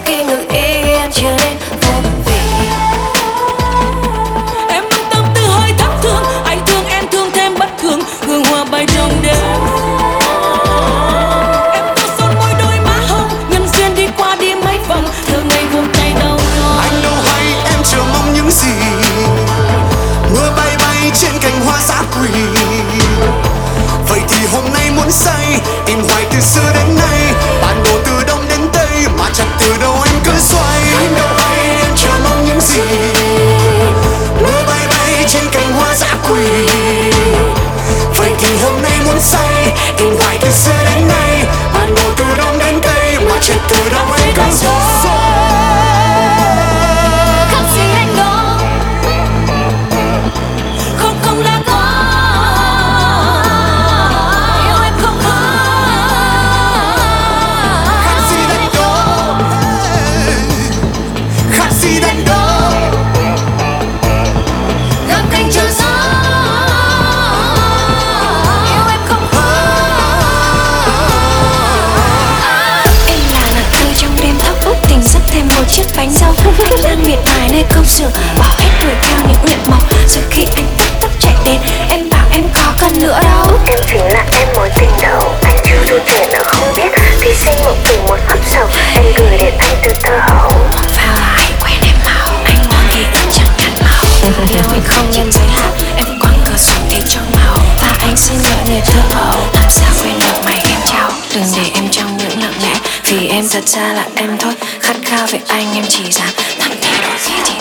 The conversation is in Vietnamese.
khi ngự yên trở nên vô vị. Em mang tâm tư hơi thất thường, anh thương em thương thêm bất thường, hương hoa bay trong đêm. Em tô son môi đôi má hồng, nhân duyên đi qua đi mấy vòng, thơ ngây vòng tay đau nhói. Anh đâu hay em chờ mong những gì, mưa bay bay trên cành hoa dã quỳ. Vậy thì hôm nay muốn say, tìm hoài từ xưa đến nay, bản đồ từ đông đến tây mà chẳng từ đâu em cứ xoay. Anh đâu hay em chờ mong những gì, mưa bay bay trên cành hoa dã quỳ. Vậy thì hôm nay muốn say, tìm hoài từ xưa đến nay, bản đồ từ đông đến tây mà chẳng từ đâu em cứ xoay. Khác gì anh đó, không không là có. Yêu em không khó. Khác gì đánh đó, khác gì đánh đó. Ngắm cánh chờ gió. Yêu em không khó. Em là nàng thơ trong đêm thắp bút tình sắp thêm một chiếc bánh rau. Anh đang miệt mài nơi công xưởng, bỏ hết đuổi theo những nhiệm màu. Rồi khi anh tấp tấp chạy đến, em bảo em có cần nữa đâu. Em chính là em mối tình đầu, anh chưa đôi chuyện nào không biết. Thì sinh một tình một phút sầu, em gửi đến anh từ thơ hậu. Một phao là hãy quên em mau, anh muốn ký ức chẳng nhạt màu. Yêu anh không nhân giới hạn, em quăng cửa sổ tìm trong màu. Và anh xin nhớ niềm thơ hậu, làm sao quên được mày em trao. Đừng để em trong những lặng lẽ, vì em thật ra là em thôi. Khát khao về anh em chỉ dám thẳng thề đôi khi chỉ